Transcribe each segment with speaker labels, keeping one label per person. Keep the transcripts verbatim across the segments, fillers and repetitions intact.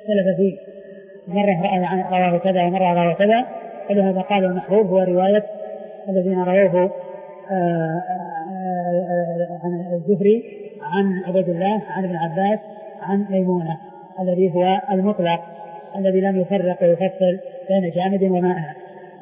Speaker 1: اختلف فيه، مرة رواه كذا ومرة رواه كذا، فلهذا قال المحبوب هو رواية الذين رواه عن الزهري عن عبيد الله عن ابن عباس عن ميمونة، الذي هو المطلق الذي لم يفرق ويفصل بين جامد ومائع.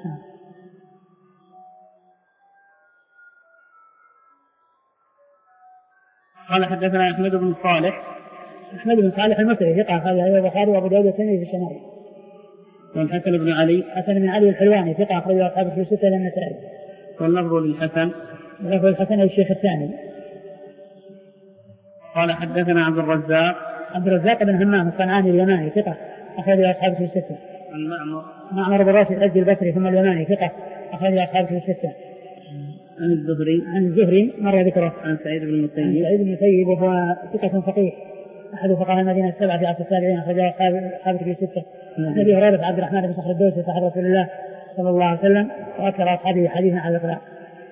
Speaker 2: قال حدثنا أحمد بن صالح.
Speaker 1: أحمد بن صالح المصري ثقة أخرج له البخاري وأبو داود والترمذي في الشمال.
Speaker 2: والحسن بن علي.
Speaker 1: حسن بن علي الحلواني ثقة أخرج له أصحاب الكتب الستة إلا النسائي.
Speaker 2: واللفظ للحسن.
Speaker 1: واللفظ للحسن الشيخ الثاني.
Speaker 2: قال حدثنا عبد الرزاق.
Speaker 1: عبد الرزاق بن همام الصنعاني اليماني ثقة أخرج له أصحاب الكتب الستة.
Speaker 2: عن معمر.
Speaker 1: معمر بن راشد الأزدي البصري ثم اليماني ثقة أخرج له أصحاب الكتب الستة.
Speaker 2: عن الزهري.
Speaker 1: عن الزهري مرة ذكره.
Speaker 2: عن سعيد بن المسيب.
Speaker 1: عن سعيد بن المسيب وهو ثقة فقيه أحد فقهاء المدينة السبعة في عصر التابعين أخرج له أصحاب الكتب الستة. عن أبي هريرة عبد الرحمن بن صخر الدوسي صاحب رسول الله صلى الله عليه وسلم وأكثر أصحابه حديثا على الإطلاق.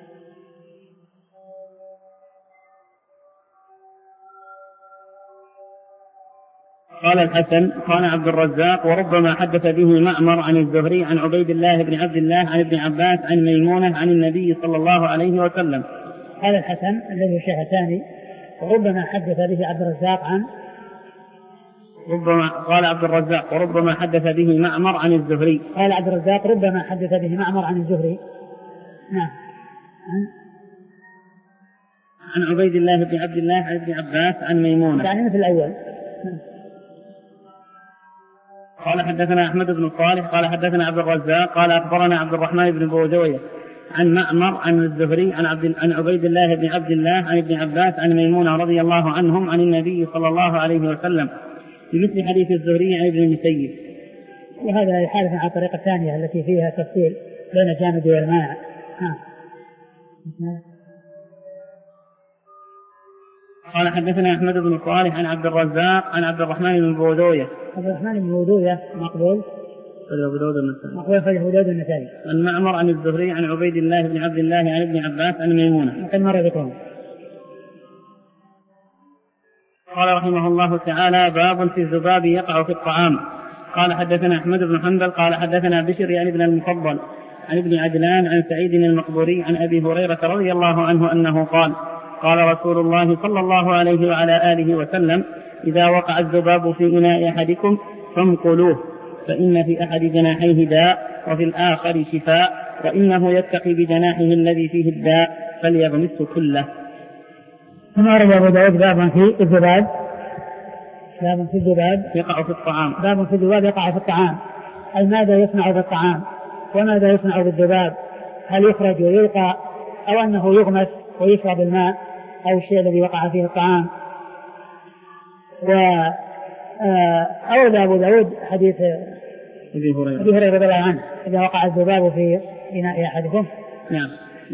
Speaker 2: قال الحسن قال عبد الرزاق وربما حدث به معمر عن الزهري عن عبيد الله بن عبد الله عن ابن عباس عن ميمونة عن النبي صلى الله عليه وسلم.
Speaker 1: قال الحسن الذي هو الشيخ الثاني وربما حدث به عبد الرزاق عن
Speaker 2: ربما قال عبد الرزاق وربما حدث به معمر عن الزهري.
Speaker 1: قال عبد الرزاق ربما حدث به معمر عن الزهري. نعم.
Speaker 2: عن عبيد الله بن عبد الله عن ابن عباس عن ميمونة
Speaker 1: يعني مثل الأول.
Speaker 2: قال حدثنا أحمد بن صالح قال حدثنا عبد الرزاق قال أخبرنا عبد الرحمن بن بودوية عن معمر عن الزهري عن عبد عن عبيد الله بن عبد الله عن ابن عباس عن ميمونة رضي الله عنهم عن النبي صلى الله عليه وسلم بمثل حديث الزهري عن ابن المسيب.
Speaker 1: وهذا يحالف على الطريقة الثانية التي فيها تفصيل بين الجامد والمائع.
Speaker 2: قال حدثنا أحمد بن صالح عن عبد الرزاق عن عبد الرحمن بن بودوية.
Speaker 1: عبد الرحمن بن بودوية مقبول
Speaker 2: أبو داود النسائي.
Speaker 1: مقبول في أبو داود النسائي.
Speaker 2: عن معمر عن الزهري عن عبيد الله بن عبد الله عن ابن عباس عن ميمونة.
Speaker 1: وقد مر ذكرهم.
Speaker 2: قال رحمه الله تعالى باب في الذباب يقع في الطعام. قال حدثنا أحمد بن حنبل قال حدثنا بشر يعني ابن المفضل عن ابن عجلان عن سعيد المقبوري عن أبي هريرة رضي الله عنه أنه قال قال رسول الله صلى الله عليه وعلى آله وسلم إذا وقع الذباب في إناء أحدكم فانقلوه فإن في أحد جناحيه داء وفي الآخر شفاء وإنه يتقي بجناحه الذي فيه الداء فليغمسه كله.
Speaker 1: ثم أرد أبو داود بابا في الذباب باب في الذباب
Speaker 2: يقع في الطعام.
Speaker 1: باب في الذباب يقع في الطعام. أي ماذا يصنع بالطعام وماذا يصنع بالذباب؟ هل يخرج ويلقى أو أنه يغمس ويشرب الماء أو الشيء الذي وقع فيه الطعام؟ وأولى أبو داود حديث
Speaker 2: أبي هريرة
Speaker 1: أبي هريرة رضي الله عنه إذا وقع الذباب في إناء أحدكم
Speaker 2: نعم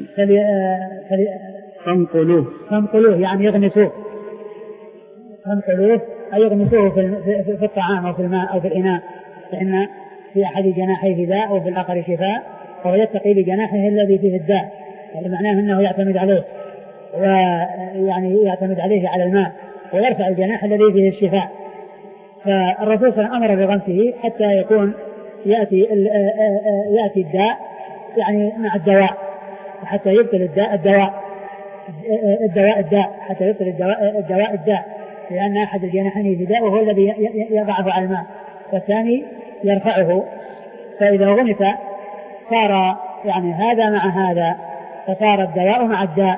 Speaker 1: فانقلوه فانقلوه يعني يغمسوه فانقلوه أي يغمسوه في, في الطعام أو في الماء أو في الإناء فإن في أحد جناحيه داء وفي الآخر شفاء وهو يتقي بجناحه الذي فيه الداء يعني معناه أنه يعتمد عليه ويعني يعتمد عليه على الماء ويرفع الجناح الذي فيه الشفاء. فالرسول صلى الله عليه وسلم أمر بغمسه حتى يكون يأتي يأتي الداء يعني مع الدواء وحتى يبطل الداء الدواء الدواء الداء حتى يبطل الدواء الدواء الداء لأن أحد الجناحين في داء وهو الذي يضعه على الماء والثاني يرفعه. فإذا غمس صار يعني هذا مع هذا فصار الدواء مع الداء.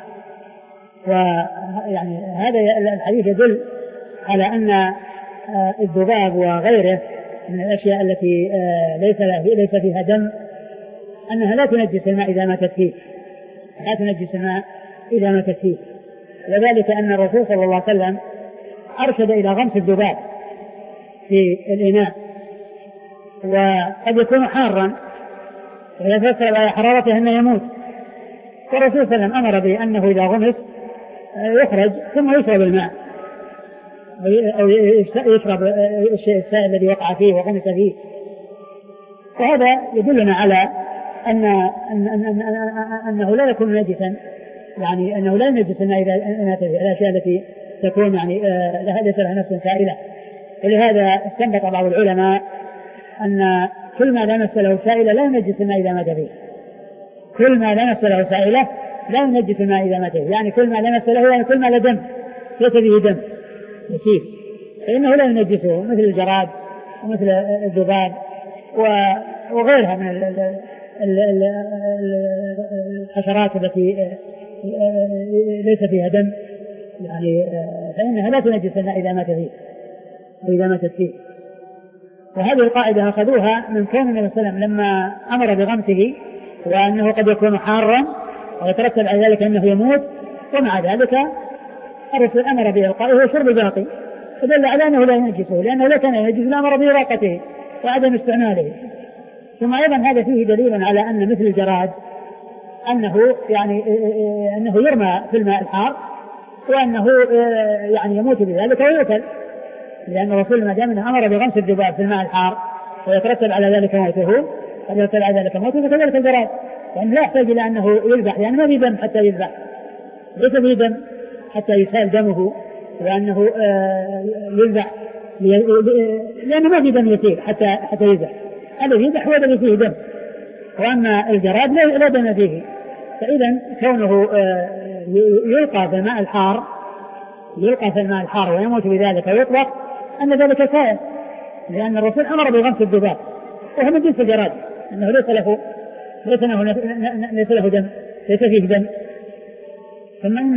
Speaker 1: ويعني هذا الحديث يدل على أن الذباب وغيره من الأشياء التي ليس ليس فيها دم أنها لا تنجس الماء إذا ماتت فيه لا تنجس الماء إذا ماتت فيه. وذلك أن الرسول صلى الله عليه وسلم أرشد إلى غمس الذباب في الإناء وقد يكون حارا وإذا تسرع على حرارته أنه يموت. والرسول صلى الله عليه وسلم أمر بأنه إذا غمس يخرج ثم يشرب الماء أو يشرب الشيء السائل الذي وقع فيه وغمس فيه. وهذا يدلنا على أن أن أن أنه لا يكون نجسا يعني أنه لا ينجس الماء إذا مات فيه الأشياء التي تكون يعني لها ليس لها نفس سائلة ولهذا استنبط بعض العلماء أن كل ما لمس له سائلة لا ينجس الماء إذا مات فيه. كل ما لمس له سائلة لا ينجس الماء إذا مات فيه، يعني كل ما لمس له يعني كل ما له دم ليس فيه دم يسير فإنه لا ينجسه، مثل الجراد ومثل الذباب وغيرها من الحشرات التي ليس فيها دم، يعني فإنها لا تنجس الماء إذا مات فيه وإذا ماتت فيه. وهذه القاعدة أخذوها من كون النبي صلى الله عليه وسلم لما أمر بغمسه وأنه قد يكون حارا ويترتب على ذلك أنه يموت، ومع ذلك الرسول أمر بإلقائه وشرب الباقي، فدل على أنه لا ينجسه، لأنه لا كان ينجس الأمر بإراقته وعدم استعماله. ثم أيضا هذا فيه دليل على أن مثل الجراد أنه يعني أنه يرمى في الماء الحار وأنه يعني يموت بذلك ويؤكل، لأن الرسول ما دام أمر بغمس الذباب في الماء الحار ويترتب على ذلك موته ويترتب على ذلك موته فكذلك الجراد، وأن لا يحتاج إلى أنه يذبح، يعني ما في دم حتى يذبح، ليس في دم حتى يسال دمه، وأنه يذبح لأنه ما في دم يسير حتى حتى يذبح، الذي يذبح هو الذي فيه دم، وأما الجراد لا دم فيه. فإذا كونه يلقى في الماء الحار يلقى في الماء الحار ويموت بذلك ويطلق أن ذلك سائر، لأن الرسول أمر بغمس الذباب وهو من جنس الجراد، أنه ليس له ليس له ليس له دم ليس فيه دم. ثم أن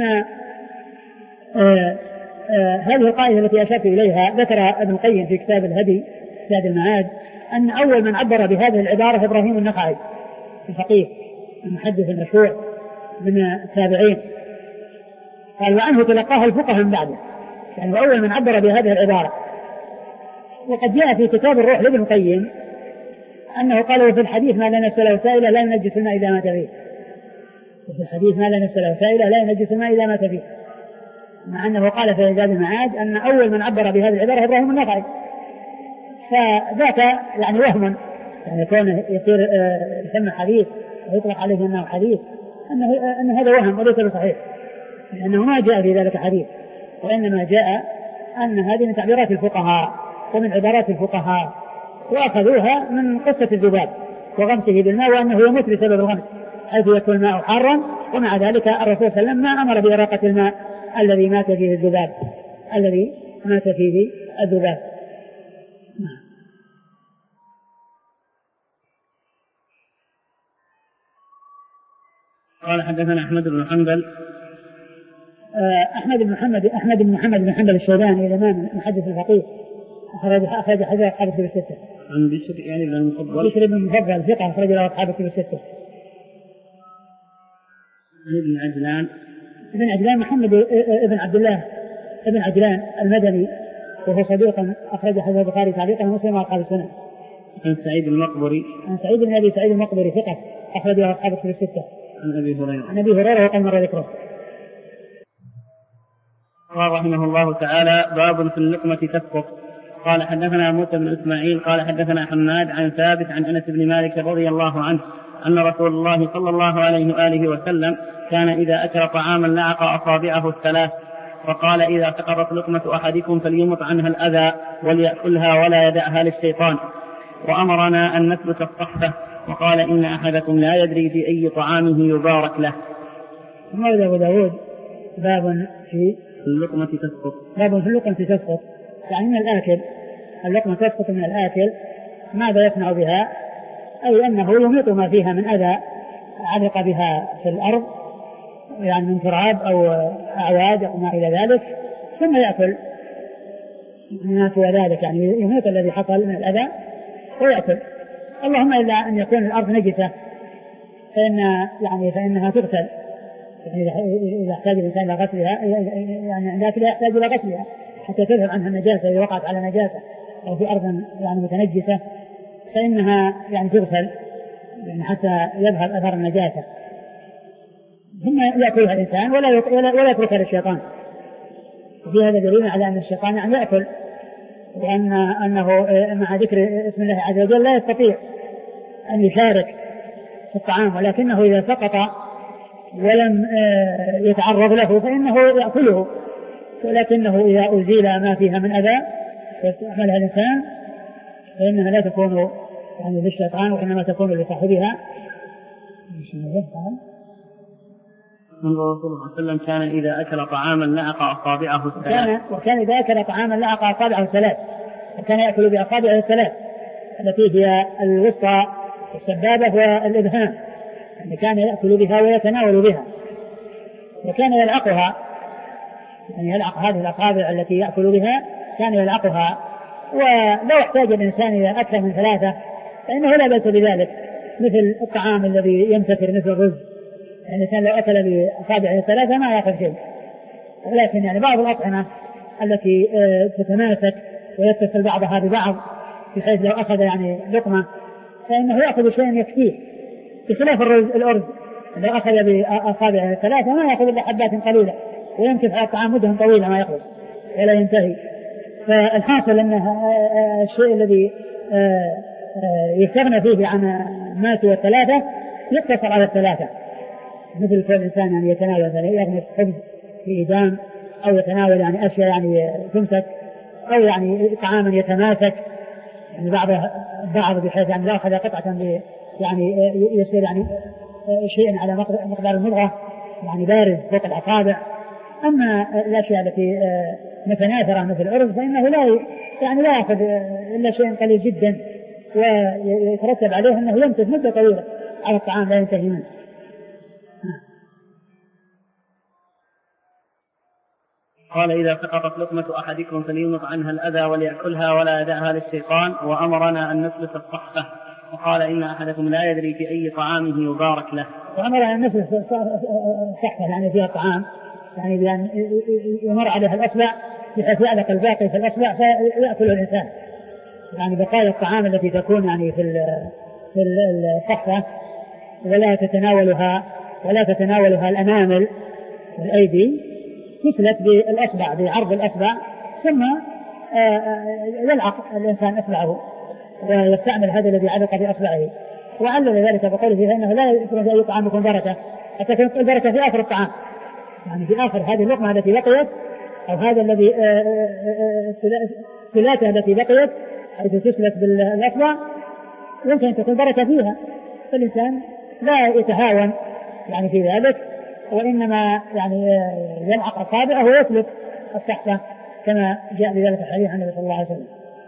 Speaker 1: آه آه هذه القاعدة التي أشرت إليها ذكر ابن القيم في كتاب الهدي زاد المعاد أن أول من عبر بهذه العبارة إبراهيم النخعي الفقيه المحدث المشهور من التابعين، قال وعنه تلقاها الفقهاء من بعده، يعني أول من عبر بهذه العبارة. وقد جاء في كتاب الروح لابن القيم أنه قال وفي الحديث ما لا نفس له سائلة لا ينجس الماء إذا مات فيه، وفي الحديث ما لا نفس له سائلة لا ينجس الماء إذا مات فيه، مع أنه قال في زاد المعاد أن أول من عبر بهذه العبارة إبراهيم النخعي، فذاك يعني وهم، يعني كونه يصير يسمى حديث ويطلق عليه أنه حديث أنه أن هذا وهم وليس بصحيح، لأنه ما جاء في ذلك حديث، وإنما جاء أن هذه من تعبيرات الفقهاء ومن عبارات الفقهاء، وأخذوها من قصة الذباب وغمسه بالماء وأنه يموت بسبب الغمس حيث يكون الماء حارا، ومع ذلك الرسول صلى الله عليه وسلم ما أمر بإراقة الماء الذي مات فيه الذباب الذي مات فيه الذباب.
Speaker 2: قال حدثنا أحمد بن حنبل
Speaker 1: أحمد بن محمد أحمد بن محمد بن حنبل الشيباني الإمام المحدث الفقيه أخرج أخرج حديث أصحاب الكتب الستة.
Speaker 2: عن بشر يعني بن المفضل
Speaker 1: بشر بن المفضل ثقة أخرج له أصحاب الكتب الستة.
Speaker 2: عن ابن عجلان
Speaker 1: ابن عجلان محمد ابن عبد الله ابن عجلان المدني وهو صديق أخرج حديث البخاري تعليقا ومسلم وأصحاب السنن.
Speaker 2: عن سعيد المقبري
Speaker 1: عن سعيد بن أبي سعيد المقبري ثقة أخرج له أصحاب الكتب الستة.
Speaker 2: عن أبي هريرة
Speaker 1: عن أبي هريرة وقد مر ذكره.
Speaker 2: قال رحمه الله تعالى باب في اللقمة تسقط. قال حدثنا موسى بن إسماعيل قال حدثنا حماد عن ثابت عن أنس بن مالك رضي الله عنه أن رسول الله صلى الله عليه وآله وسلم كان إذا أكل طعاما لعق أصابعه الثلاث وقال إذا سقطت لقمة أحدكم فليمط عنها الأذى وليأكلها ولا يدعها للشيطان، وأمرنا أن نثبت الصحفة وقال إن أحدكم لا يدري في أي طعامه يبارك له.
Speaker 1: ثم أبو داود باب في
Speaker 2: اللقمة تسقط
Speaker 1: باب في اللقمة تسقط، يعني من الآكل اللقمة تسقط من الآكل ماذا يصنع بها؟ أي أنه يميط ما فيها من أذى علق بها في الأرض يعني من تراب أو أعواد أو ما إلى ذلك ثم يأكل ما سوى ذلك، يعني يميط الذي حصل من الأذى ويأكل. اللهم إلا أن يكون الأرض نجسة فإن يعني فإنها تغسل، يعني إذا احتاج الإنسان إلى غسلها يعني عندها لا يحتاج إلى غسلها حتى تذهب عنها النجاسة إذا وقعت على نجاسة أو في أرض يعني متنجسة فإنها يعني تغسل يعني حتى يذهب أثر النجاسة، ثم يأكلها الإنسان ولا ولا يتركها للشيطان. وفي هذا دليل على أن الشيطان يعني يأكل، وأن أنه مع ذكر اسم الله عز وجل لا يستطيع أن يشارك في الطعام، ولكنه إذا سقط ولم يتعرض له فإنه يأكله، ولكنه إذا أزيل ما فيها من أذى ويستعملها الإنسان فإنها لا تكون يعني للشيطان وإنما تكون لصاحبها.
Speaker 2: الرسول صلى الله عليه وسلم كان إذا أكل طعاما لعق أصابعه الثلاث.
Speaker 1: وكان إذا أكل طعاما لعق أصابعه الثلاث، وكان يأكل بأصابعه الثلاث التي هي الوسطى والسبابة والإبهام، يعني كان يأكل بها ويتناول بها، وكان يلعقها، يعني يلعق هذه الأصابع التي يأكل بها كان يلعقها. ولو احتاج الإنسان إلى أكثر من ثلاثة فإنه لا بأس بذلك، مثل الطعام الذي ينتثر مثل الرز، يعني الإنسان لو أكل بأصابعه الثلاثة ما يأخذ شيء. ولكن يعني بعض الأطعمة التي تتماسك ويتصل بعضها ببعض بحيث لو أخذ يعني لقمة فإنه يأخذ شيئا يكفيه، بخلاف الرز الأرز لو أخذ بأصابعه الثلاثة ما يأخذ إلا حبات قليلة ويمكث على الطعام مدة طويلة ما يخلص ولا ينتهي. فالحاصل أن الشيء الذي يستغنى فيه عن ما سوى الثلاثة يقتصر على الثلاثة، مثل كل إنسان يعني يتناول يغمس خبز في إدام، أو يتناول يعني أشياء يعني تمسك، أو يعني طعاما يتماسك يعني بعض بعض بحيث يعني لا أخذ قطعة يعني يصير يعني شيء على مقدار المضغة يعني بارز فوق الأصابع. أما الأشياء التي متناثرة مثل الأرز فإنه لا يعني لا يأخذ إلا شيء قليل جدا ويترتب عليه أنه يمكث مدة طويلة على الطعام لا ينتهي منه.
Speaker 2: قال إذا سقطت لقمة أحدكم فليمط عنها الأذى وليأكلها ولا يدعها للشيطان، وأمرنا أن نسلس الصحفة، وقال إن أحدكم لا يدري في أي طعامه يبارك له.
Speaker 1: وأمرنا أن نسلس الصحفة يعني فيها الطعام، يعني بأن يمر عليها الأصبع بحيث يعلق الباقي في الأصبع فيأكل الإنسان، يعني بقايا الطعام التي تكون يعني في في الصحفة ولا تتناولها ولا تتناولها الأنامل والأيدي تسلت بالأصبع بعرض الأصبع، ثم يلعق الإنسان أصبعه ويستعمل هذا الذي علق بأصبعه. وعلل ذلك بقوله فإنه لا يكون في أي طعام يكون بركة حتى تكون البركة في آخر الطعام، يعني في آخر هذه اللقمة التي بقيت أو هذا الذي الثلاثة التي بقيت حيث تسلت بالأصبع يمكن أن تكون بركة فيها، فالإنسان لا يتهاون يعني في ذلك، وإنما يعني يلعق أصابعه ويسلك الصحفة كما جاء بذلك الحديث عن النبي صلى الله عليه وسلم.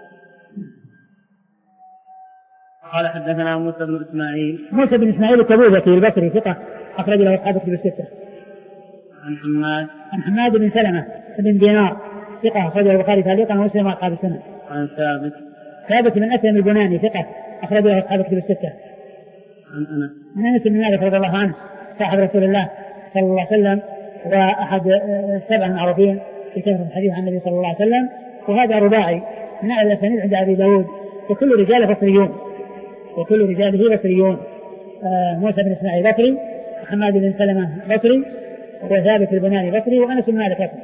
Speaker 2: قال حدثنا موسى بن إسماعيل
Speaker 1: موسى بن إسماعيل التبوذكي البصري ثقة أخرج له أصحاب الكتب الستة.
Speaker 2: عن حماد
Speaker 1: عن حماد بن سلمة بن دينار ثقة أخرجه البخاري تعليقا ومسلم وأصحاب السنة.
Speaker 2: عن ثابت
Speaker 1: ثابت بن أسلم البناني ثقة أخرج له أصحاب الكتب الستة.
Speaker 2: عن أنس
Speaker 1: من أنس بن مالك رضي الله عنه صاحب رسول الله صلى الله عليه وسلم وأحد السبع المعروفين في كثرة الحديث عن النبي صلى الله عليه وسلم، وهذا رباعي من أعلى الأسانيد عند أبي داود، وكل رجاله بصريون وكل رجاله بصريون. آه موسى بن إسماعيل بصري، حماد بن سلمة بصري، وثابت البناني بصري، وأنس بن مالك بصري.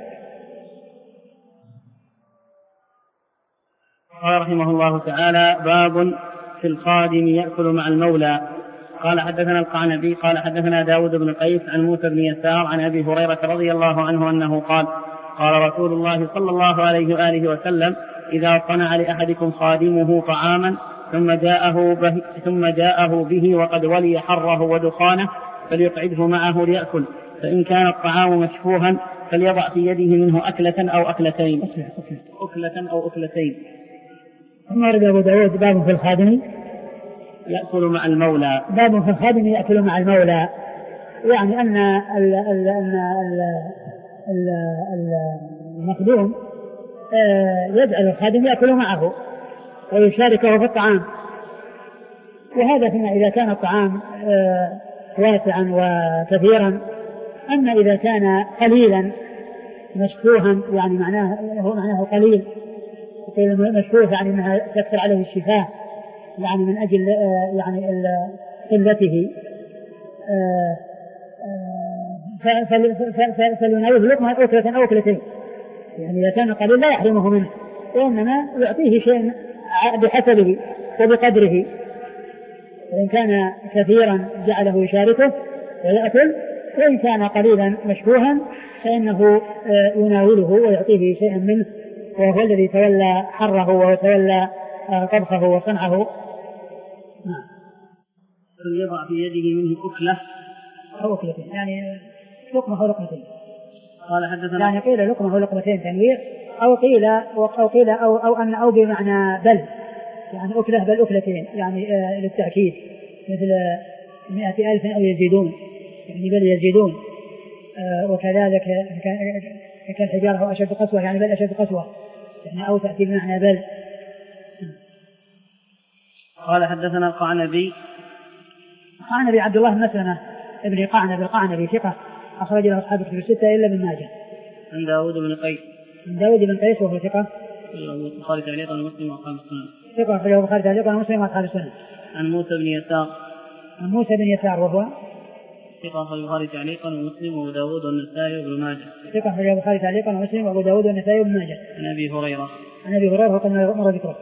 Speaker 2: قال رحمه الله تعالى باب في الخادم يأكل مع المولى. قال حدثنا القعنبي قال حدثنا داود بن قيس عن موسى بن يسار عن أبي هريرة رضي الله عنه أنه قال قال رسول الله صلى الله عليه وآله وسلم إذا صنع لأحدكم خادمه طعاما ثم جاءه به, ثم جاءه به وقد ولي حره ودخانه فليقعده معه ليأكل، فإن كان الطعام مشفوها فليضع في يده منه أكلة أو أكلتين أكلة أو أكلتين.
Speaker 1: ثم ورد أبو داود باب في الخادم
Speaker 2: يأكل مع المولى.
Speaker 1: باب في الخادم يأكل مع المولى، يعني أن ال ال أن ال المخدوم يجعل الخادم يأكل معه ويشاركه في الطعام، وهذا فيما إذا كان الطعام واسعا وكثيرا. أما إذا كان قليلا مشفوها يعني معناه هو معناه قليل، مشفوه يعني أنها تكثر عليه الشفاه يعني من أجل يعني قلته، فليناوله لقمة أكلة أو أكلتين، يعني إذا كان قليل لا يحرمه منه، وإنما يعطيه شيء بحسبه وبقدره، وإن كان كثيرا جعله يشاركه ويأكل، وإن كان قليلا مشبوها فإنه يناوله ويعطيه شيئا منه وهو الذي تولى حره وتولى طبخه وصنعه.
Speaker 2: نعم. يضع في يده منه أكلة
Speaker 1: أو أكلتين، يعني لقمة أو لقمتين.
Speaker 2: قال حدثنا
Speaker 1: يعني قيل لقمة أو لقمتين تنويع، أو قيل أو قيل أو أو أن أو بمعنى بل، يعني أكلة بل أكلتين، يعني آه للتأكيد، مثل مئة ألف أو يزيدون، يعني بل يزيدون. آه وكذلك كالحجارة أو أشد قسوة، يعني بل أشد قسوة، يعني أو تأتي بمعنى بل.
Speaker 2: قال حدثنا القعنبي.
Speaker 1: القعنبي عبد الله بن مسلمة ابن قعنب القعنبي ثقة، أخرج له أصحاب الكتب الستة إلا ابن ماجه.
Speaker 2: عن داود بن قيس.
Speaker 1: عن داود بن قيس وهو ثقة.
Speaker 2: البخاري تعليقا ومسلم وأصحاب السنن.
Speaker 1: ثقة أخرجه البخاري تعليقا ومسلم وأصحاب السنن.
Speaker 2: عن موسى بن يسار.
Speaker 1: عن موسى بن يسار وهو
Speaker 2: ثقة أخرجه البخاري تعليقا ومسلم وأبو داود والنسائي وابن ماجه.
Speaker 1: ثقة أخرجه البخاري تعليقا ومسلم وأبو داود والنسائي وابن ماجه.
Speaker 2: عن أبي هريرة.
Speaker 1: عن أبي هريرة وقد مر ذكره.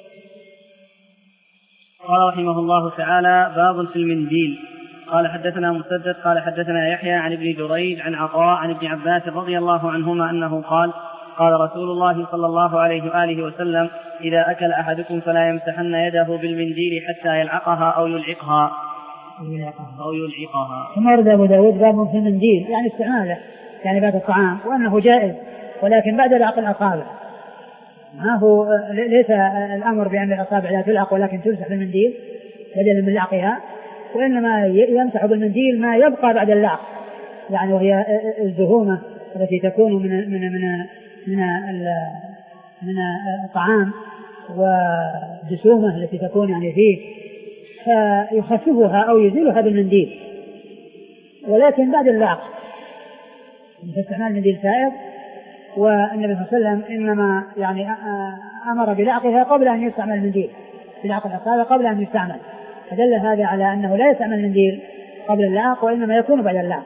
Speaker 2: قال رحمه الله تعالى: باب في المنديل. قال حدثنا مسدد قال حدثنا يحيى عن ابن جريج عن عطاء عن ابن عباس رضي الله عنهما أنه قال: قال رسول الله صلى الله عليه وآله وسلم: إذا أكل أحدكم فلا يمسحن يده بالمنديل حتى يلعقها أو يلعقها أو يلعقها.
Speaker 1: ثم ورد أبو داود باب في المنديل، يعني استعماله يعني بعد الطعام، وأنه جائز ولكن بعد لعق الأصابع. ما هو ليس الأمر بأن الأصابع لا تلعق ولكن تمسح بالمنديل بدلا من لعقها، وإنما يمسح بالمنديل ما يبقى بعد اللعق، يعني وهي الزهومة التي تكون من من من من من الطعام والجسومة التي تكون يعني فيه، فيخففها أو يزيلها بالمنديل، ولكن بعد اللعق. استعمال المنديل سائغ، والنبي صلى الله عليه وسلم إنما يعني أمر بلعقها قبل أن يستعمل المنديل، بلعق الأصابع قبل أن يستعمل، فدل هذا على أنه لا يستعمل المنديل قبل اللعق وإنما يكون بعد اللعق.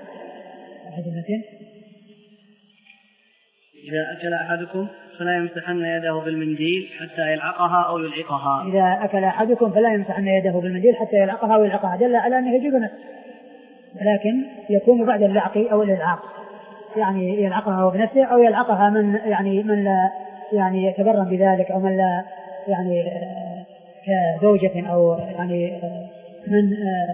Speaker 2: إذا أكل أحدكم فلا يمسحن يده بالمنديل حتى يلعقها أو يلعقها.
Speaker 1: إذا أكل أحدكم فلا يمسحن يده بالمنديل حتى يلعقها أو يلعقها، دل على أنه يجوز نفسه، لكن يكون بعد اللعق أو الإلعاق، يعني يلعقها بنفسه أو يلعقها من يعني من لا يعني يتبرم بذلك، أو من لا يعني كزوجة أو يعني من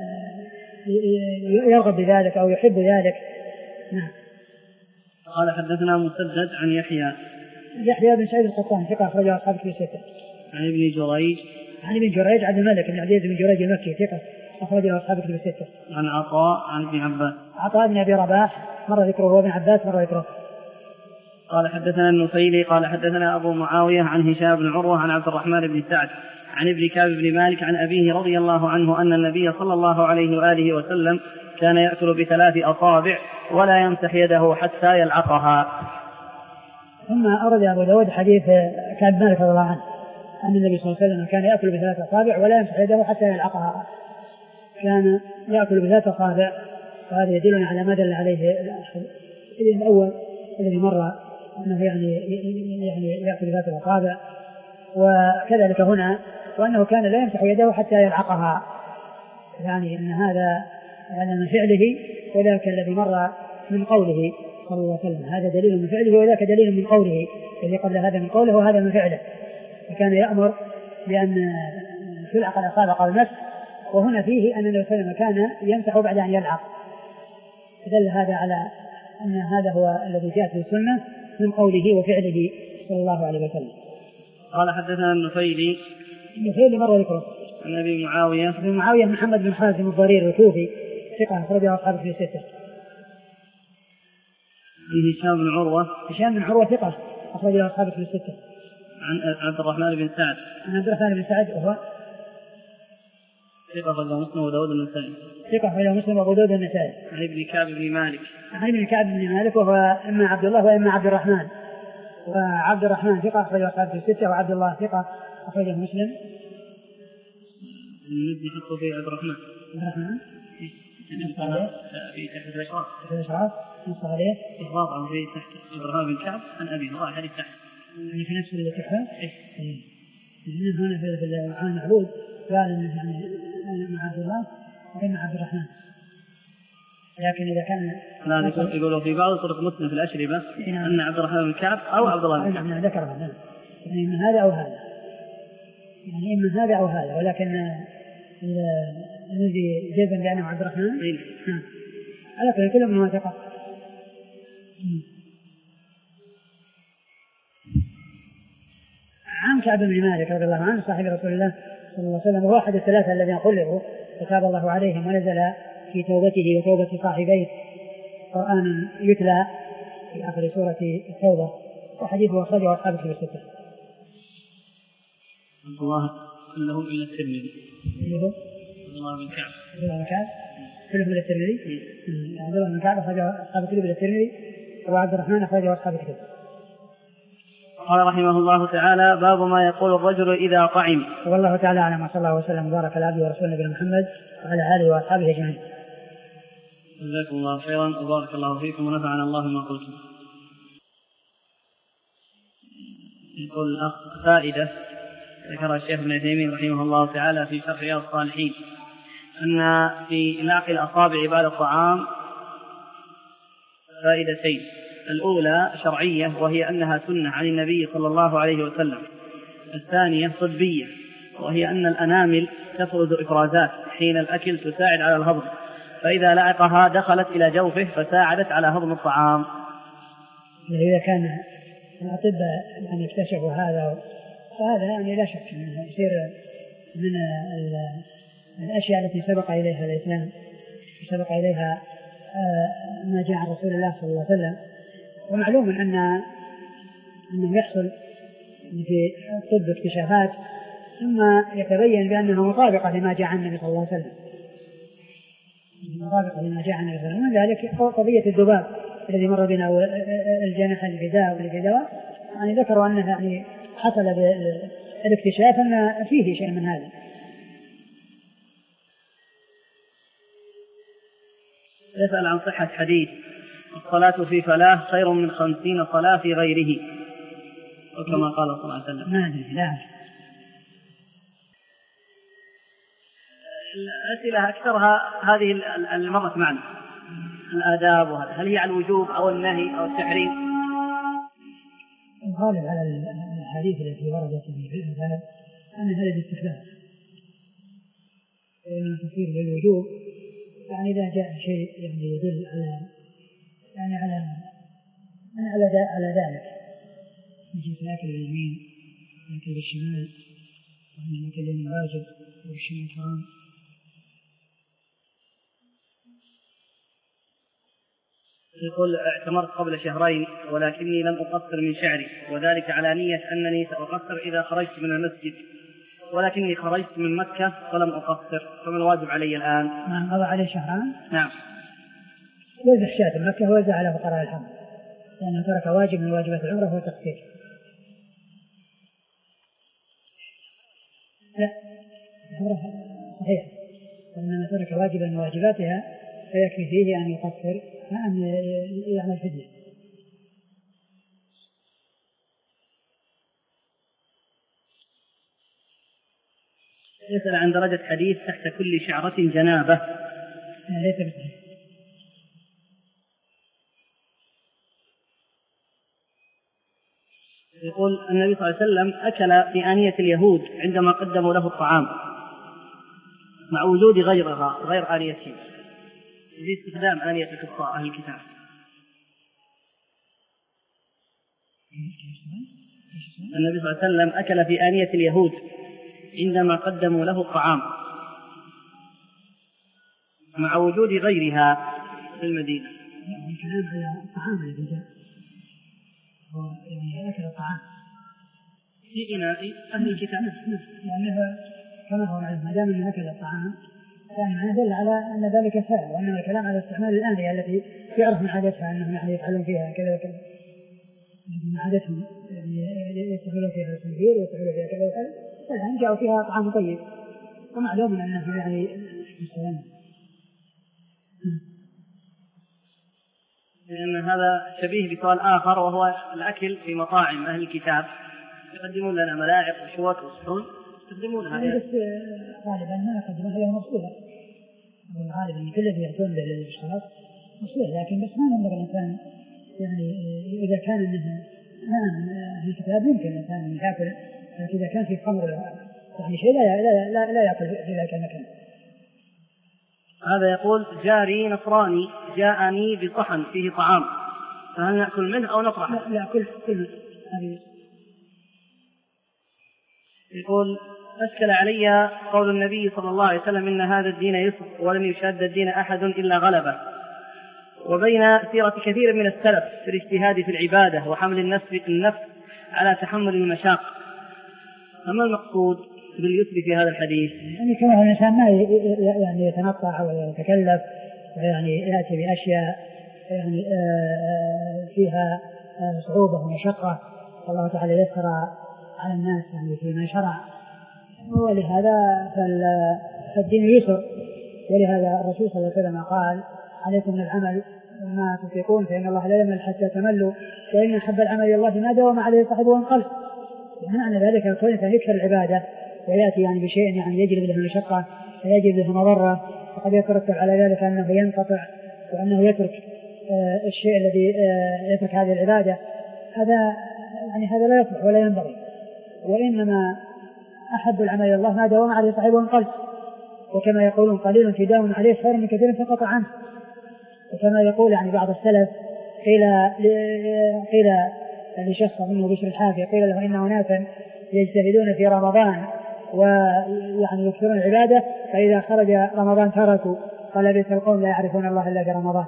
Speaker 1: يرغب بذلك أو يحب ذلك. نعم.
Speaker 2: قال حدثنا مسدد عن يحيى
Speaker 1: يحيى بن سعيد القطان ثقة أخرجه أصحاب الكتب الستة.
Speaker 2: عن ابن جريج
Speaker 1: عن ابن جريج عبد الملك بن عبد العزيز بن جريج المكي ثقة أخرجه أصحاب الكتب الستة.
Speaker 2: عن عطاء عن ابن عباس.
Speaker 1: عطاء بن أبي رباح مر ذكره، وابن عباس مر ذكره.
Speaker 2: قال حدثنا النفيلي قال حدثنا أبو معاوية عن هشام بن عروة عن عبد الرحمن بن سعد عن ابن كعب بن مالك عن أبيه رضي الله عنه أن النبي صلى الله عليه وآله وسلم كان يأكل بثلاث أصابع ولا يمسح يده حتى يلعقها.
Speaker 1: ثم أورد أبو داود حديث كعب بن مالك رضي الله عنه أن النبي صلى الله عليه وسلم كان يأكل بثلاث أصابع ولا يمسح يده حتى يلعقها. كان يأكل بثلاث أصابع، وهذا يدلنا على ما دل عليه الأول الذي مر أنه يعني يعني يأكل بثلاث أصابع، وكذلك هنا وأنه كان لا يمسح يده حتى يلعقها، يعني أن هذا يعني من فعله وذاك الذي مر من قوله صلى الله عليه وسلم. هذا دليل من فعله وذاك دليل من قوله، الذي قبل هذا من قوله وهذا من فعله، وكان يأمر بأن تلعق الأصابع قبل المسح، وهنا فيه أن النبي صلى الله عليه وسلم كان يمسح بعد أن يلعق، فدل هذا على أن هذا هو الذي جاء في السنة من قوله وفعله صلى الله عليه وسلم.
Speaker 2: قال حدثنا النفيلي
Speaker 1: النفيلي مر ذكره
Speaker 2: عن أبي معاوية
Speaker 1: ابن معاوية محمد بن حازم الضرير الكوفي ثقة أخرجه أصحاب في الستة.
Speaker 2: عن هشام بن عروة
Speaker 1: هشام بن عروة ثقة أخرجه أصحاب في الستة.
Speaker 2: عن عبد الرحمن بن سعد
Speaker 1: عن عبد الرحمن بن سعد وهو
Speaker 2: ثقة أخرجه مسلم وداود النسائي
Speaker 1: ثقة أخرجه مسلم وداود النسائي.
Speaker 2: عن ابن كعب بن مالك
Speaker 1: عن ابن كعب بن مالك وهو إما عبد الله وإما عبد الرحمن، وعبد الرحمن ثقة أخرجه أصحاب في الستة، وعبد الله ثقة أخرجه مسلم.
Speaker 2: الذي حطه في عبد الرحمن
Speaker 1: عبد الرحمن
Speaker 2: في تحت الإشراف
Speaker 1: تحت الإشراف نص عليه
Speaker 2: إضافة أو في تحت عبد الرحمن بن كعب عن أبي هو حديث تحت
Speaker 1: يعني في نفس اللي تحته. إيه هنا في العام معبود قال إنه يعني مع عبد الله ومع عبد الرحمن. لكن إذا كان
Speaker 2: لا يقولوا في بعض طرق مسلم في الأشربة أن عبد الرحمن بن كعب أو عبد الله بن كعب.
Speaker 1: نعم ذكرها نعم، يعني من هذا أو هذا، يعني من هذا أو هذا، ولكن الذي جزم بأنه عبد الرحمن نعم على كل كل من هو ثقة. عن كعب بن مالك رضي الله عنه صاحب رسول الله صلى الله عليه وسلم، وهو أحد الثلاثة الذين خلفوا فتاب الله عليهم ونزل في توبته وتوبة صاحبيه قرآن يتلى في آخر سورة التوبة، وحديثه أخرجه أصحاب الكتب الستة.
Speaker 2: الله كلهم إلا الترمذي.
Speaker 1: كلهم
Speaker 2: الله بن كعب.
Speaker 1: الله بن كعب كلهم إلا الترمذي. عبد الله بن كعب أخرجه أصحاب الكتب إلا الترمذي، وعبد الرحمن أخرجه أصحاب الكتب.
Speaker 2: قال رحمه الله تعالى: باب ما يقول الرجل إذا طعم.
Speaker 1: والله تعالى أعلم، وصلى الله وسلم وبارك على عبده ورسوله نبينا محمد وعلى آله وأصحابه أجمعين.
Speaker 2: جزاكم الله خيرا وبارك الله فيكم ونفعنا الله ما قلتم. يقول الأخ: فائدة ذكر الشيخ ابن تيمية رحمه الله تعالى في شرح رياض الصالحين أن في ناقل الأصابع بعد الطعام فائدتين: الأولى شرعية وهي أنها سنة عن النبي صلى الله عليه وسلم. الثانية طبية وهي أن الأنامل تفرز إفرازات حين الأكل تساعد على الهضم، فإذا لعقها دخلت إلى جوفه فساعدت على هضم الطعام.
Speaker 1: إذا كان الأطباء يعني يكتشفوا هذا فهذا يعني لا شك أنه يصير من الأشياء التي سبق إليها الإسلام، سبق إليها ما جاء عن رسول الله صلى الله عليه وسلم. ومعلوم أن أنه يحصل في الطب اكتشافات ثم يتبين بأنه مطابقة لما جاء عن النبي صلى الله عليه وسلم، مطابقة لما جاء عن النبي صلى الله عليه وسلم. من ذلك قضية الذباب الذي مر بنا والجناح الفداء والفداء، يعني ذكروا أنه يعني حصل بالاكتشاف أن فيه شيء من هذا.
Speaker 2: يسأل عن صحة حديث: الصلاة في فلاة خير من خمسين صلاة في غيره، وكما قال صلى الله عليه وسلم.
Speaker 1: ما أدري، لا
Speaker 2: الأسئلة أكثرها هذه المرة معنا الآداب، هل هي على الوجوب أو النهي أو التحريم؟
Speaker 1: الغالب على الحديث التي وردت في الآداب أنها للاستحباب، وإنما تصير للوجوب يعني إذا جاء شيء يعني يدل على يعني على يعني على على ذلك، مثل الأكل باليمين الأكل بالشمال، وأن الأكل باليمين واجب والشمال حرام.
Speaker 2: يقول: اعتمرت قبل شهرين ولكني لم أقصر من شعري، وذلك على نية أنني سأقصر إذا خرجت من المسجد، ولكني خرجت من مكة ولم أقصر، فما الواجب علي الآن؟
Speaker 1: نعم، قضى عليه شهران.
Speaker 2: نعم.
Speaker 1: يزح شاة مكة ويزح على فقراء الحرم، لأنه ترك واجب من واجبات العمرة هو تقصير. لا، العمرة صحيح، وإنما ترك واجبا من واجباتها فيكفي فيه أن يقصر أن يعمل فدية.
Speaker 2: يسأل عن درجة حديث تحت كل شعرة جنابة.
Speaker 1: ليس بصحيح.
Speaker 2: يقول: النبي صلى الله عليه وسلم أكل في آنية اليهود عندما قدموا له الطعام مع وجود غيرها غير آنيته، في استخدام آنية الكفار أهل الكتاب. النبي صلى الله عليه وسلم أكل في آنية اليهود عندما قدموا له الطعام مع وجود غيرها في المدينة.
Speaker 1: الكلام على الطعام الذي جاء، هو يعني أكل الطعام
Speaker 2: في إناء أهل الكتاب،
Speaker 1: يعني كما هو معلوم ما دام أنه أكل الطعام يعني معنى دل على أن ذلك سائر، وأنما الكلام على استعمال الآنية التي يعرف من عادتها أنهم يعني يفعلون فيها كذا وكذا، من عادتهم يعني يستعملون فيها الخنزير ويستعملون فيها كذا وكذا، فالآن جاءوا فيها طعام طيب ومعلوم أنه يعني السلام.
Speaker 2: لأن هذا شبيه بسؤال آخر وهو الأكل في مطاعم أهل الكتاب، يقدمون لنا ملاعق وشوك وصحون يقدمونها،
Speaker 1: بس غالبا ما يقدمونها هي مفصولة، غالبا كل الذي يأتون للأشخاص صحيح، لكن بس ما ينبغي الإنسان يعني إذا كان أنها نعم في الكتاب يمكن الإنسان يأكل، لكن إذا كان في خمر يعني شيء لا لا لا, لا يأكل في ذلك المكان.
Speaker 2: هذا يقول جاري نصراني جاءني بصحن فيه طعام، فهل نأكل منه أو نطرحه؟
Speaker 1: لا لا كل كل هذه.
Speaker 2: يقول أشكل علي قول النبي صلى الله عليه وسلم إن هذا الدين يسر ولن يشاد الدين أحد إلا غلبه، وبين سيرة كثير من السلف في الاجتهاد في العبادة وحمل النفس النفس على تحمل المشاق، فما المقصود باليسر في هذا الحديث؟
Speaker 1: يعني كما الإنسان ما يعني يتنطع ويتكلف ويعني يأتي بأشياء يعني فيها صعوبة ومشقة، الله تعالى يسر على الناس يعني فيما شرع، ولهذا فالدين يسر، ولهذا الرسول صلى الله عليه وسلم قال عليكم من العمل ما تطيقون فإن الله لا يمل حتى تملوا، وإن أحب العمل إلى الله ما داوم عليه صاحبه وانقلب. معنى ذلك يكون أن يكثر العبادة ويأتي يعني بشيء يعني يجلب له مشقة ويجلب له مضرة، وقد يترتب على ذلك أنه ينقطع وأنه يترك آه الشيء الذي آه يترك هذه العبادة، هذا يعني هذا لا يصلح ولا ينبغي. وإنما أحب العمل إلى الله ما داوم عليه صاحبه وانقلب، وكما يقولون قليل في داوم عليه خير من كثير فقط عنه. وكما يقول يعني بعض السلف قيل قيل لشخص منه بشر الحافي قيل له إن ناسا يجتهدون في رمضان ويعني يكثرون العبادة فإذا خرج رمضان تركوا، قال بئس القوم لا يعرفون الله إلا في رمضان.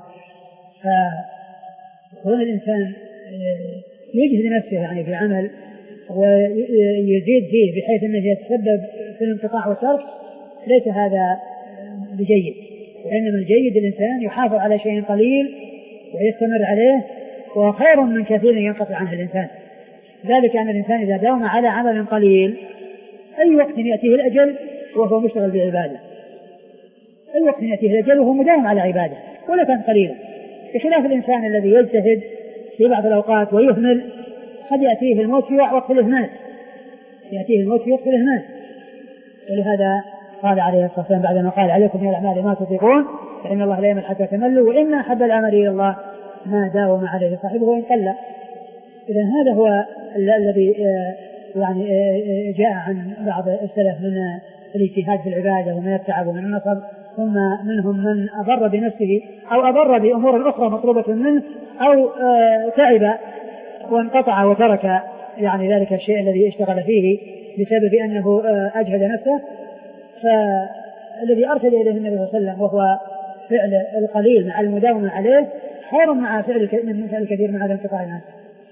Speaker 1: فكون الإنسان يجهد نفسه يعني في عمل ويزيد فيه بحيث أنه يتسبب في الانقطاع والترك ليس هذا بجيد، وإنما الجيد الإنسان يحافظ على شيء قليل ويستمر عليه، وخير من كثير ينقطع عنه الإنسان. ذلك أن الإنسان إذا داوم على عمل قليل أي وقت يأتيه الأجل وهو مشتغل بعبادة، أي وقت يأتيه الأجل وهو مداوم على عبادة ولا كان قليلا، بخلاف الإنسان الذي يجتهد في بعض الأوقات ويهمل قد يأتيه الموت في وقت الإهمال، يأتيه الموت في وقت الإهمال. ولهذا قال عليه الصلاة والسلام بعدما قال عليكم من الأعمال ما تطيقون فإن الله لا يمل حتى تملوا، وإن أحب العمل إلى الله ما داوم عليه صاحبه وإن قل. إذن هذا هو الذي يعني جاء عن بعض السلف من الاجتهاد في العبادة وما يتعب من النصب، ثم منهم من أضر بنفسه أو أضر بأمور أخرى مطلوبة منه أو تعب وانقطع وترك يعني ذلك الشيء الذي اشتغل فيه بسبب أنه أجهد نفسه. فالذي أرشد إليه النبي صلى الله عليه وسلم وهو فعل القليل مع المداومة عليه خير مع فعل الكثير مع الانقطاع عنه.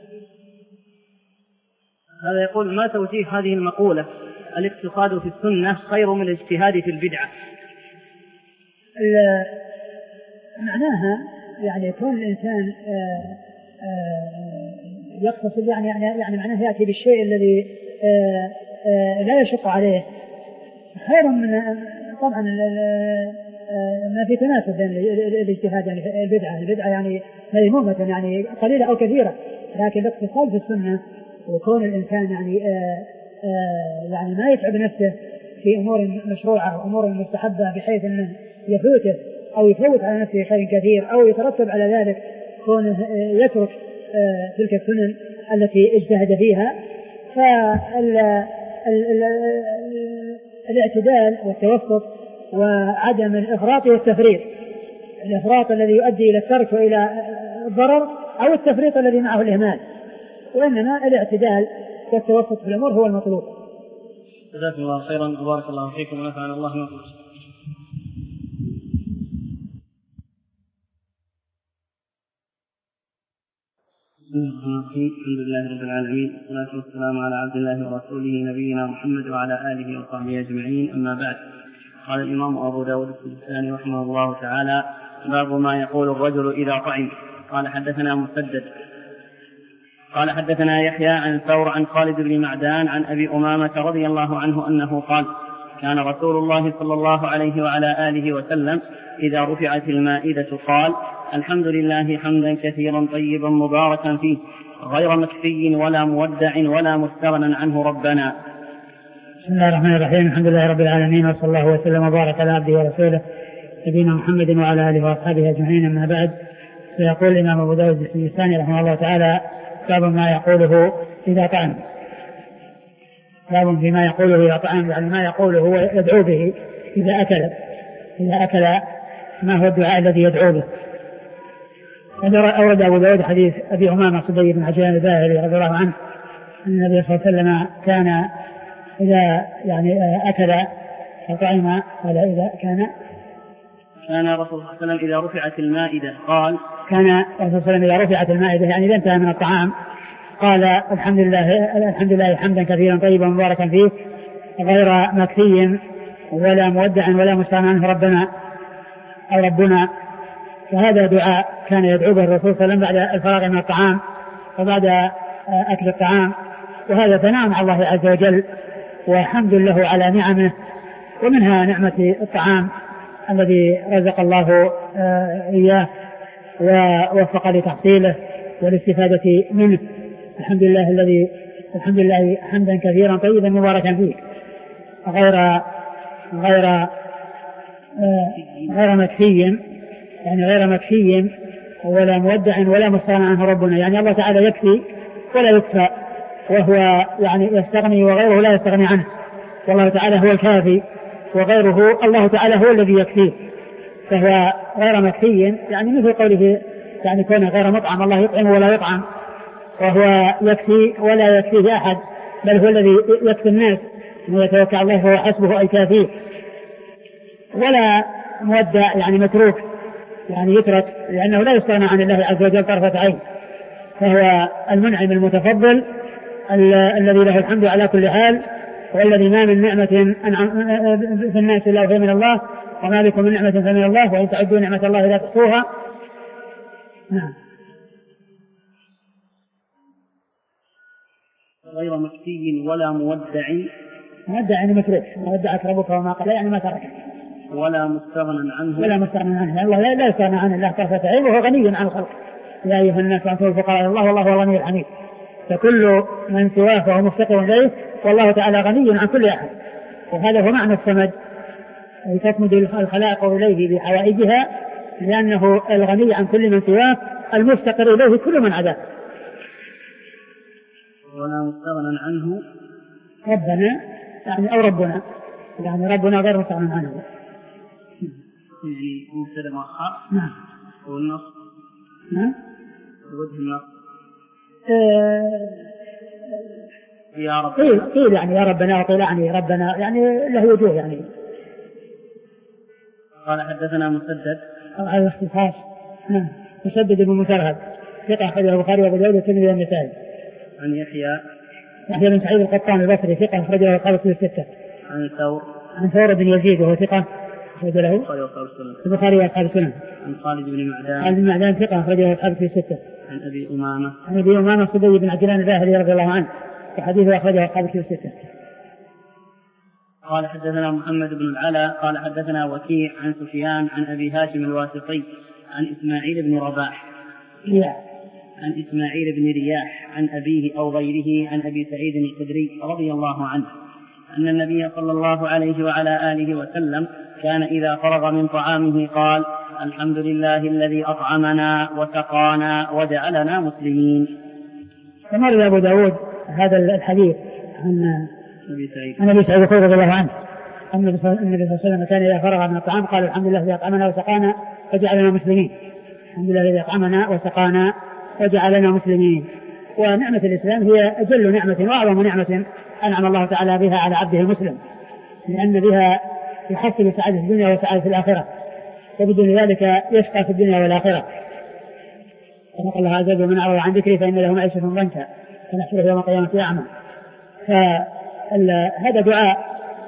Speaker 2: هذا يقول ما توجيه هذه المقولة الاقتصاد في السنة خير من الاجتهاد في البدعة؟
Speaker 1: معناها يعني يكون الإنسان يقتصد يعني يعني معناه يأتي بالشيء الذي لا يشق عليه خير من طبعا ما في تناسب بين الاجتهاد يعني البدعة البدعة يعني مذمومة يعني قليلة أو كثيرة، لكن الاقتصاد في السنة وكون الإنسان يعني آآ آآ يعني ما يتعب نفسه في أمور مشروعة وأمور مستحبة بحيث أنه يفوته أو يفوت على نفسه خير كثير أو يترتب على ذلك كونه يترك تلك السنن التي اجتهد فيها. فالاعتدال والتوسط وعدم الإفراط والتفريط، الإفراط الذي يؤدي إلى الترك وإلى الضرر أو التفريط الذي معه الإهمال، وإنما الاعتدال والتوسط في الأمور هو المطلوب.
Speaker 2: جزاكم الله خيرا وبارك الله فيكم ونفعنا الله بكم. الحمد لله رب العالمين والصلاة والسلام على عبد الله ورسوله نبينا محمد وعلى آله وصحبه أجمعين، أما بعد. قال الإمام أبو داود السجستاني رحمه الله تعالى: باب ما يقول الرجل إذا طعم. قال حدثنا مسدد قال حدثنا يحيى عن ثور عن خالد بن معدان عن أبي أمامة رضي الله عنه أنه قال: كان رسول الله صلى الله عليه وعلى آله وسلم إذا رفعت المائدة قال: الحمد لله حمدا كثيرا طيبا مباركا فيه غير مكفي ولا مودع ولا مستغنى عنه ربنا.
Speaker 1: بسم الله الرحمن الرحيم. الحمد لله رب العالمين وصلى الله وسلم وبارك على عبده ورسوله نبينا محمد وعلى آله وأصحابه أجمعين، أما بعد. فيقول الإمام أبو داود السجستاني رحمه الله تعالى: باب ما يقوله إذا طعم. باب فيما يقوله إذا طعم، يعني ما يقوله هو يدعو به إذا أكل إذا أكل ما هو الدعاء الذي يدعو به. أورد أبو داود حديث أبي أمامة صدي بن عجلان الباهلي رضي الله عنه أن النبي صلى الله عليه وسلم كان إذا يعني أكل فطعم، قال إذا كان
Speaker 2: كان الرسول صلى الله عليه وسلم إذا رفعت المائدة قال
Speaker 1: كان الرسول صلى الله عليه وسلم إذا رفعت المائدة يعني إذا انتهى من الطعام قال: الحمد لله الحمد لله حمدا كثيرا طيبا مباركا فيه غير مكفي ولا مودع ولا مستغنى عنه ربنا أو ربنا. فهذا دعاء كان يدعو به الرسول صلى الله عليه وسلم بعد الفراغ من الطعام وبعد أكل الطعام، وهذا ثناء على الله عز وجل وحمد له على نعمه، ومنها نعمة الطعام الذي رزق الله إياه ووفق لتحصيله والاستفادة منه. الحمد لله الذي الحمد لله حمدا كثيرا طيبا مباركا فيه غير غير غير مكفي، يعني غير مكفي ولا مودع ولا مستغنى عنه ربنا، يعني الله تعالى يكفي ولا يكفى، وهو يعني يستغني وغيره لا يستغني عنه، والله تعالى هو الكافي وغيره الله تعالى هو الذي يكفيه، فهو غير مكفي، يعني مثل قوله يعني كونه غير مطعم، الله يطعم ولا يطعم، وهو يكفي ولا يكفيه أحد، بل هو الذي يكفي الناس، من يتوكل على الله فهو حسبه أي كافيه. ولا مودع يعني متروك، يعني يترك، لأنه لا يستغنى عن الله عز وجل طرفة عين، فهو المنعم المتفضل الذي له الحمد على كل حال، والذي ما من نعمة في الناس إلا وهي من الله، وما بكم من نعمة فمن الله، وإن تعدوا نعمة الله لا تحصوها. نعم.
Speaker 2: غير مكفي ولا مودع،
Speaker 1: مودع يعني متروك، مودعك ربك وما قال يعني ما ترك،
Speaker 2: ولا مستغنى عنه
Speaker 1: ولا مستغنى عنه، الله لا يستغنى عنه الله طرفة عين، وهو غني عن الخلق. يا أيها الناس أنتم الفقراء إلى الله والله هو الغني الحميد، فكل من سواه فهو مفتقر إليه، والله تعالى غني عن كل أحد. وهذا هو معنى الصمد، أي تصمد الخلائق إليه بحوائجها، لأنه الغني عن كل من سواه المفتقر إليه كل من عداه.
Speaker 2: ولا مستغنى عنه
Speaker 1: ربنا يعني أو ربنا، يعني ربنا غير مستغنى عنه،
Speaker 2: يعني مبتدأ مؤخر.
Speaker 1: نعم.
Speaker 2: والنص
Speaker 1: نعم.
Speaker 2: وجه النص
Speaker 1: آه
Speaker 2: يا رب
Speaker 1: قيل قيل يعني يا ربنا، وقيل يعني ربنا، يعني له وجوه يعني.
Speaker 2: قال حدثنا مسدد
Speaker 1: على الاختصاص. نعم. مسدد بن مسرهد ثقة أخرجه البخاري وأبو داود والترمذي والنسائي.
Speaker 2: عن يحيى
Speaker 1: يحيى بن سعيد القطان البصري ثقة أخرجه الخمسة الستة.
Speaker 2: عن ثور
Speaker 1: عن ثور بن يزيد وهو ثقة أخرج له البخاري وأصحاب السنن.
Speaker 2: عن خالد بن معدان
Speaker 1: خالد بن معدان ثقة أخرجه أصحاب الستة.
Speaker 2: عن أبي أمامة
Speaker 1: عن أبي أمامة صدي بن عجلان الباهلي رضي الله عنه وحديثه أخرجه أصحاب الستة.
Speaker 2: قال حدثنا محمد بن العلاء قال حدثنا وكيع عن سفيان عن أبي هاشم الواسطي عن إسماعيل بن رباح
Speaker 1: رياح
Speaker 2: عن إسماعيل بن رياح عن أبيه أو غيره عن أبي سعيد الخدري رضي الله عنه أن النبي صلى الله عليه وعلى آله وسلم كان إذا فرغ من طعامه قال: الحمد لله الذي أطعمنا وسقانا وجعلنا مسلمين.
Speaker 1: كما روى أبو داود هذا الحديث عن
Speaker 2: أبي سعيد
Speaker 1: عن أبي سعيد الخدري رضي الله عنه أن النبي صلى الله عليه وسلم كان إذا فرغ من الطعام قال: الحمد لله الذي أطعمنا وسقانا وجعلنا مسلمين. الحمد لله الذي أطعمنا وسقانا وجعلنا مسلمين. ونعمة الإسلام هي أجل نعمة وأعظم نعمة أنعم الله تعالى بها على عبده المسلم، لأن بها يحصل سعادة الدنيا وسعادة الآخرة، وبدون ذلك يشقى في الدنيا والآخرة. كما قال الله عز وجل: من أعرض عن ذكري فإن له معيشة ضنكا ونحشره يوم القيامة أعمى. فهذا دعاء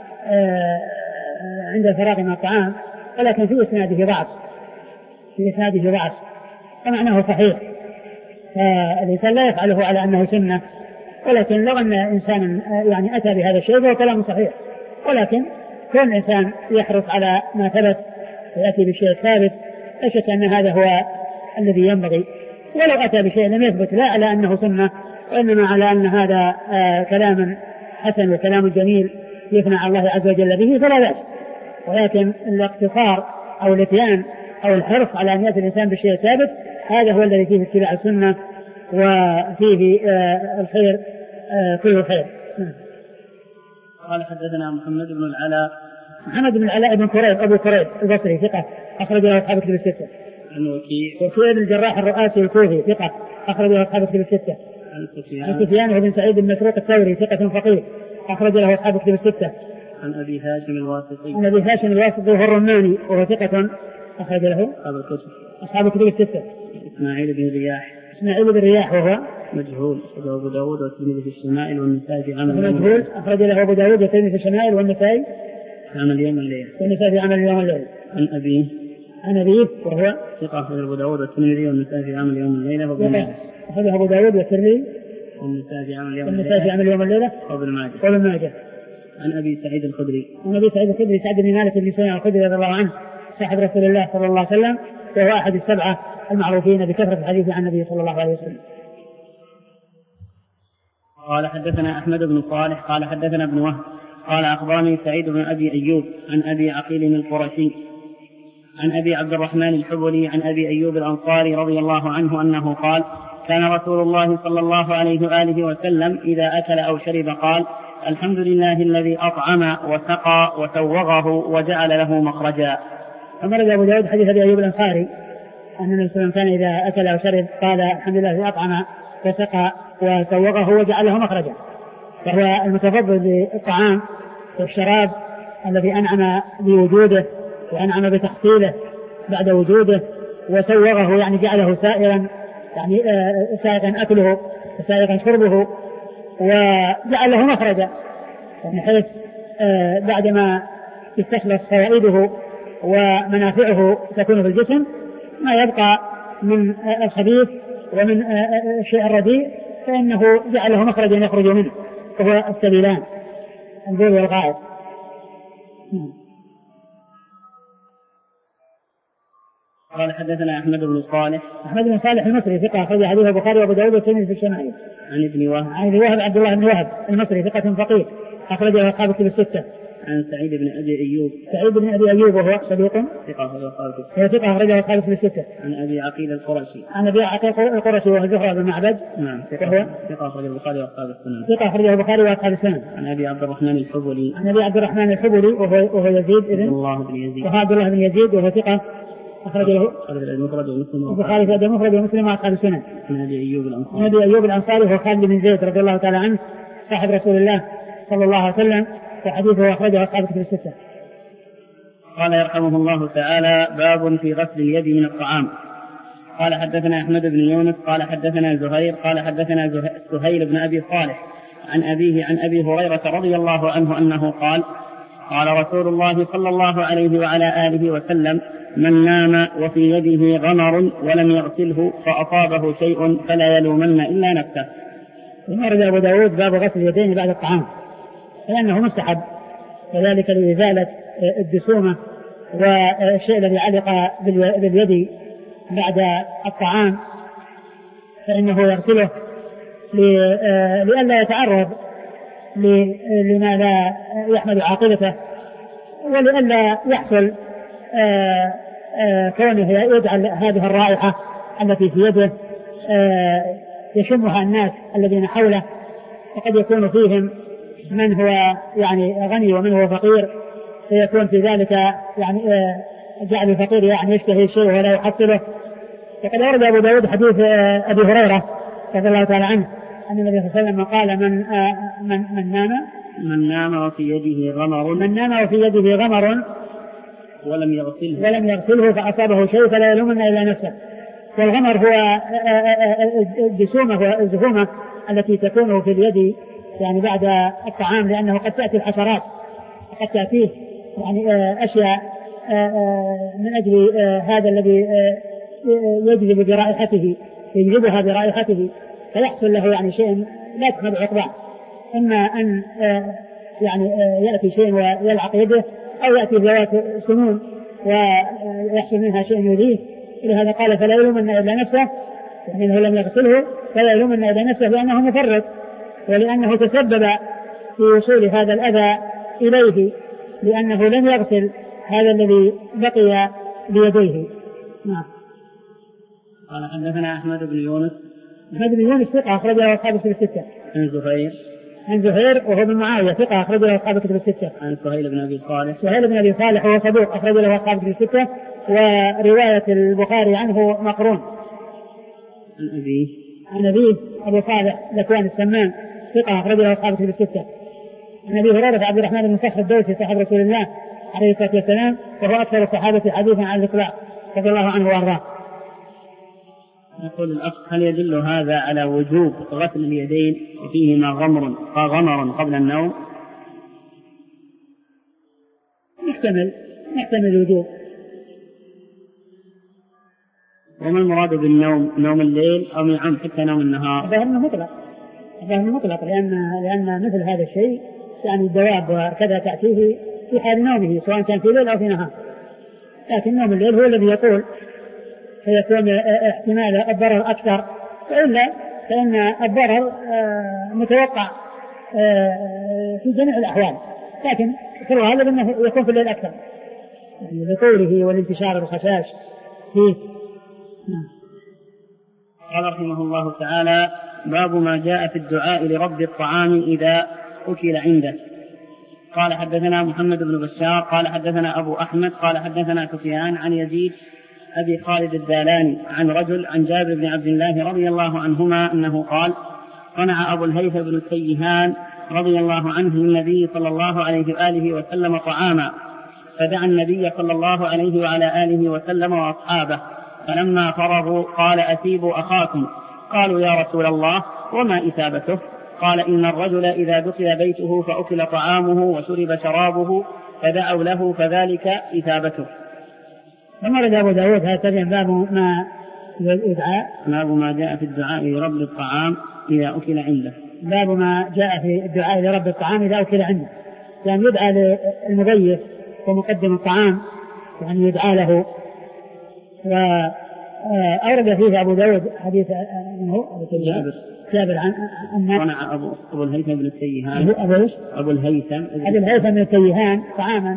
Speaker 1: عند الفراغ من الطعام، ولكن في إسناده ضعف في إسناده ضعف ومعناه صحيح، فالإنسان لا يفعله على أنه سنة، ولكن لو أن إنسان يعني أتى بهذا الشيء فهو كلام صحيح، ولكن كل إنسان يحرص على ما ثبت ويأتي بشيء ثابت، لا شك أن هذا هو الذي ينبغي. ولو أتى بشيء لم يثبت لا على أنه سنة، وإنما على أن هذا آه كلام حسن وكلام جميل يثنى على الله عز وجل به فلا بأس، ولكن الاقتصار أو الاتيان أو الحرص على أن يأتي الإنسان بشيء ثابت هذا هو الذي فيه اتباع السنة وفيه آه الخير آه كل خير.
Speaker 2: قال حدثنا محمد بن العلاء
Speaker 1: محمد بن العلاء بن كريب أبو كريب البصري ثقة أخرج له أصحاب الكتب الستة.
Speaker 2: عن وكيع
Speaker 1: وكيع بن الجراح الرؤاسي الكوفي ثقة أخرج له أصحاب الكتب الستة.
Speaker 2: عن سفيان
Speaker 1: عن سفيان بن سعيد بن مسروق الثوري ثقة فقيه أخرج له أصحاب الكتب الستة.
Speaker 2: عن أبي هاشم الواسطي
Speaker 1: عن أبي هاشم الواسطي وهو الرماني وهو ثقة أخرج له
Speaker 2: أصحاب الكتب
Speaker 1: أصحاب الكتب الستة.
Speaker 2: إسماعيل بن رياح
Speaker 1: إسماعيل بن رياح وهو
Speaker 2: مجهول أخرجه أبو داود والترمذي في الشمائل والنسائي في عمل
Speaker 1: مجهول أخرج له أبو داود والترمذي في الشمائل والنسائي
Speaker 2: في عمل يوم الليل
Speaker 1: والنسائي في عمل يوم الليل.
Speaker 2: عن أبيه
Speaker 1: عن أبيه وهو
Speaker 2: ثقة أخرجه أبو داود والترمذي والنسائي في عمل يوم الليلة وابن ماجه
Speaker 1: أخرجه أبو داود والترمذي
Speaker 2: والنسائي في عمل يوم
Speaker 1: والنسائي في عمل يوم الليلة
Speaker 2: وابن ماجه
Speaker 1: وابن ماجه.
Speaker 2: عن أبي سعيد الخدري
Speaker 1: عن أبي سعيد الخدري سعد بن مالك بن سنان الخدري رضي الله عنه صاحب رسول الله صلى الله عليه وسلم وهو أحد السبعة المعروفين بكثرة الحديث عن النبي صلى الله عليه وسلم.
Speaker 2: قال حدثنا أحمد بن صالح قال حدثنا ابن وهب قال أخبرني سعيد بن أبي أيوب عن أبي عقيل القرشي عن أبي عبد الرحمن الحبلي عن أبي أيوب الأنصاري رضي الله عنه أنه قال كان رسول الله صلى الله عليه وآله وسلم إذا أكل أو شرب قال الحمد لله الذي أطعم وسقى وسوغه وجعل له مخرجا.
Speaker 1: أمر أبو داود حديث أبي أيوب الأنصاري أن النبي صلى الله عليه وسلم كان إذا أكل أو شرب قال الحمد لله الذي أطعم وسقى وسوغه وجعل له مخرجا، فهو المتفضل بالطعام والشراب الذي أنعم بوجوده وأنعم بتحصيله بعد وجوده، وسوغه يعني جعله سائرا يعني سائغا أكله وسائغا شربه وجعل له مخرجا، يعني حيث بعدما يستخلص فوائده ومنافعه تكون في الجسم ما يبقى من الخبيث ومن الشيء الرديء فإنه جعله مخرجا يخرج منه وهو السبيلان البول والغائط.
Speaker 2: قال حدثنا أحمد بن صالح
Speaker 1: أحمد بن صالح المصري ثقة أخرج حديث البخاري وأبو داود والترمذي في الشمائل.
Speaker 2: عن ابن وهب
Speaker 1: عن ابن وهب عبد الله بن وهب المصري ثقة فقيه أخرجه أصحاب الكتب الستة.
Speaker 2: عن سعيد بن أبي أيوب
Speaker 1: سعيد بن أبي أيوب وهو صديق
Speaker 2: ثقة أخرجه أصحاب الكتب
Speaker 1: هو ثقة أخرجه أصحاب الكتب الستة.
Speaker 2: عن أبي عقيل القرشي
Speaker 1: عن أبي عقيل القرشي وهو زهرة بن معبد
Speaker 2: نعم ثقة ثقة أخرجه البخاري وأصحاب السنن
Speaker 1: ثقة أخرجه البخاري وأصحاب السنن.
Speaker 2: عن أبي عبد الرحمن الحبلي
Speaker 1: عن أبي عبد الرحمن الحبلي وهو وهو يزيد ابن
Speaker 2: الله بن يزيد
Speaker 1: وهو عبد الله بن يزيد وهو ثقة أخرج له
Speaker 2: المفرد ومسلم
Speaker 1: البخاري في المفرد ومسلم وأصحاب السنن.
Speaker 2: عن أبي أيوب الأنصاري
Speaker 1: عن أبي أيوب الأنصاري وهو خالد بن زيد رضي الله تعالى عنه صاحب رسول الله صلى الله عليه وسلم وحديثه أخرجه أصحاب الكتب الستة.
Speaker 2: قال يرحمه الله تعالى باب في غسل اليد من الطعام. قال حدثنا أحمد بن يونس قال حدثنا زهير قال حدثنا سهيل بن أبي صالح عن أبيه عن أبي هريرة رضي الله عنه أنه قال قال رسول الله صلى الله عليه وعلى آله وسلم من نام وفي يده غمر ولم يغسله فأصابه شيء فلا يلومن إلا نفسه.
Speaker 1: ورد أبو داود باب غسل اليدين بعد الطعام لأنه مستحب وذلك لإزالة الدسومة والشيء الذي علق باليد بعد الطعام فإنه يغسله لئلا يتعرض لما لا يحمل عاقبته ولئلا يحصل كونه يجعل هذه الرائحة التي في يده يشمها الناس الذين حوله وقد يكون فيهم من هو يعني غني ومن هو فقير فيكون في ذلك يعني جعل الفقير يعني يشتهي الشيء ولا يحصله. وقد ورد أبو داود حديث أبي هريرة رضي الله تعالى عنه أن النبي صلى الله عليه وسلم قال من من من نام
Speaker 2: من نام وفي يده غمر
Speaker 1: من نام وفي يده غمر
Speaker 2: ولم يغسله
Speaker 1: ولم يغسله فأصابه شيء فلا يلومن إلا نفسه. والغمر هو الجسومة والزهومة التي تكون في اليد يعني بعد الطعام لأنه قد تأتي الحشرات وقد تأتيه يعني أشياء من أجل هذا الذي يجذب برائحته يجذبها برائحته فيحصل له يعني شيء لا تحمل عقباه إما أن يعني يأتي شيء ويلعق يده أو يأتي ذوات سموم ويحصل منها شيء يؤذيه. لهذا قال فلا يلومن إلا نفسه يعني أنه لم يغسله فلا يلومن إلا نفسه لأنه مفرط ولأنه تسبب في وصول هذا الأذى إليه لأنه لم يغسل هذا الذي بقي بيديه. نعم.
Speaker 2: قال حدثنا أحمد بن يونس.
Speaker 1: أحمد بن يونس ثقة أخرج له أصحاب الكتب الستة.
Speaker 2: عن زهير.
Speaker 1: عن زهير وهو بن معاوية ثقة أخرج له أصحاب الكتب الستة.
Speaker 2: عن سهيل بن أبي صالح.
Speaker 1: سهيل بن أبي صالح وهو صدوق أخرج له أصحاب الكتب الستة، ورواية البخاري عنه مقرون.
Speaker 2: عن أبيه.
Speaker 1: عن أبيه أبو صالح ذكوان السمان ثقة أخرج له أصحاب الكتب الستة. عن أبي هريرة عبد الرحمن بن صخر الدوسي صاحب رسول الله عليه الصلاة والسلام، وهو أكثر الصحابة حديثا عن الإطلاق رضي الله عنه وأرضاه.
Speaker 2: يقول الأخ: هل يدل هذا على وجوب غسل اليدين وفيهما غمر غمر قبل النوم؟
Speaker 1: يحتمل يحتمل الوجوب.
Speaker 2: وما المراد بالنوم؟ نوم الليل أو من عام حتى نوم النهار؟
Speaker 1: هذا مطلق، هذا مطلق، لأن لأن مثل هذا الشيء يعني الدواب وكذا تأتيه في حال نومه سواء كان في ليل أو في نهار، لكن نوم الليل هو الذي يطول فيكون احتمال الضرر أكثر، وإلا فإن الضرر متوقع في جميع الأحوال، لكن في الغالب أنه يكون في الليل أكثر يعني لطوله والانتشار الخشاش فيه.
Speaker 2: قال رحمه الله تعالى: باب ما جاء في الدعاء لرب الطعام إذا أكل عنده. قال حدثنا محمد بن بشار قال حدثنا أبو أحمد قال حدثنا سفيان عن يزيد أبي خالد الدالاني عن رجل عن جابر بن عبد الله رضي الله عنهما أنه قال: صنع أبو الهيثم بن التيهان رضي الله عنه للنبي صلى الله عليه وآله وسلم طعاما، فدعا النبي صلى الله عليه وعلى آله وسلم وأصحابه، فلما فرغوا قال: أثيبوا أخاكم. قالوا: يا رسول الله وما إثابته؟ قال: إن الرجل إذا دخل بيته فأكل طعامه وشرب شرابه فدعوا له فذلك إثابته.
Speaker 1: ثم رد أبو داود هذا باب ما يدعى
Speaker 2: باب ما جاء في الدعاء لرب الطعام إذا أكل عنده.
Speaker 1: باب ما جاء في الدعاء لرب الطعام إذا أكل عنده، يعني يدعى للمضيف ومقدم الطعام، يعني يدعى له. وأورد فيه أبو داود حديث أنه
Speaker 2: جابر
Speaker 1: جابر عن
Speaker 2: صنع أبو, أبو الهيثم بن التيهان
Speaker 1: أبو,
Speaker 2: أبو الهيثم
Speaker 1: أبو الهيثم بن التيهان طعاما،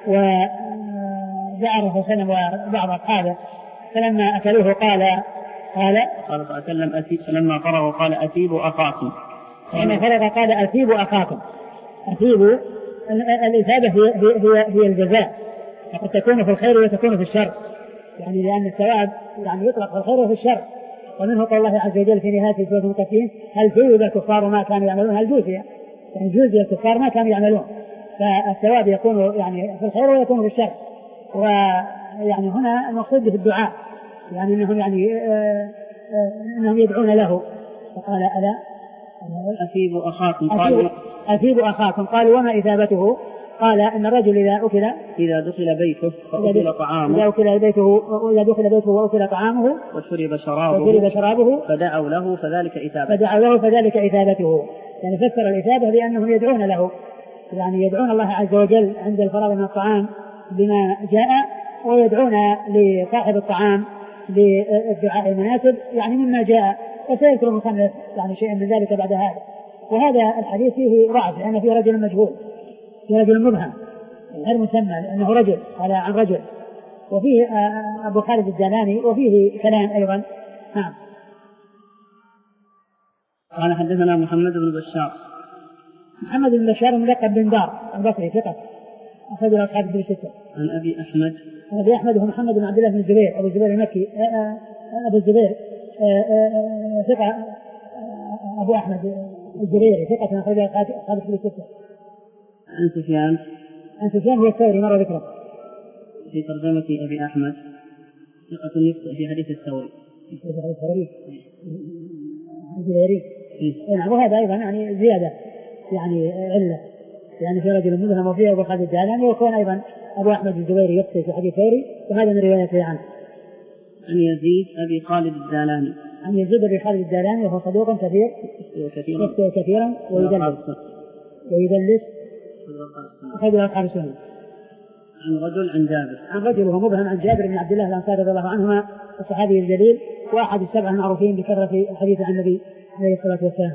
Speaker 1: وجاء الرسول صلى الله عليه وسلم وبعض أصحابه فلما أكلوه قال قال
Speaker 2: قال صلى الله عليه وسلم: فلما فرغوا قال: أثيبوا أخاكم.
Speaker 1: فلما فرغ قال: أثيبوا أخاكم. أثيبوا الإثابة هي, هي, هي الجزاء، وقد تكون في الخير وتكون في الشر، يعني لأن الثواب يعني يطلق في الخير وفي الشر. ومنه قول الله عز وجل في نهاية سورة المطففين: هل جوز الكفار ما كانوا يعملون؟ هل جوز يعني جوز الكفار ما كانوا يعملون، فالثواب يكون يعني في الخير ويكون في الشر. ويعني هنا المقصود في الدعاء يعني انهم يعني آآ آآ انهم يدعون له، فقال: ألا
Speaker 2: أثيبوا أخاكم.
Speaker 1: قالوا: أثيبوا أخاكم. قالوا: وما إثابته؟ قال: إن الرجل إذا أكل
Speaker 2: إذا دخل بيته فأكل طعامه
Speaker 1: إذا أكل بيته وإذا دخل بيته وأكل طعامه
Speaker 2: وشرب شرابه
Speaker 1: وشرب شرابه
Speaker 2: فدعوا له فذلك إثابته.
Speaker 1: فدعوا له فذلك إثابته. يعني فسر الإثابة بأنهم يدعون له، يعني يدعون الله عز وجل عند الفراغ من الطعام بما جاء، ويدعون لصاحب الطعام بالدعاء المناسب يعني مما جاء. وسيذكر المصنف يعني شيئا من ذلك بعد هذا. وهذا الحديث فيه ضعف لأن فيه رجل مجهول، فيه رجل مبهم غير مسمى لأنه رجل قال عن رجل، وفيه أبو خالد الدالاني وفيه كلام أيضا. نعم.
Speaker 2: قال حدثنا محمد بن بشار.
Speaker 1: محمد بن بشار ملقب بن دار البصري ثقة أخرج له أصحاب الكتب الستة.
Speaker 2: عن أبي أحمد.
Speaker 1: أبي أحمد هو محمد بن عبد الله بن الزبير أبو الزبير المكي أبو الزبير ثقة أبو أحمد الزبيري ثقة أخرج له أصحاب الكتب الستة.
Speaker 2: عن سفيان.
Speaker 1: عن سفيان هو الثوري مرة ذكره
Speaker 2: في ترجمة أبي أحمد ثقة يخطئ في حديث الثوري.
Speaker 1: في حديث الثوري الزبيري. نعم. وهذا أيضا يعني زيادة يعني علة، يعني في رجل مبهم وفيه أبو خالد الدالاني، ويكون أيضا أبو أحمد الزبيري يخطئ في حديث الثوري، وهذا من روايته عنه.
Speaker 2: عن يزيد أبي خالد الدالاني.
Speaker 1: عن يزيد أبي خالد الدالاني وهو صدوق كثير يخطئ كثيرا ويدلس ويدلس أخرج له أصحاب السنن.
Speaker 2: عن رجل عن جابر.
Speaker 1: عن رجل وهو مبهم عن جابر بن عبد الله الأنصاري رضي الله عنهما الصحابي الجليل وأحد السبعة المعروفين بكثرة الحديث عن النبي عليه الصلاة والسلام.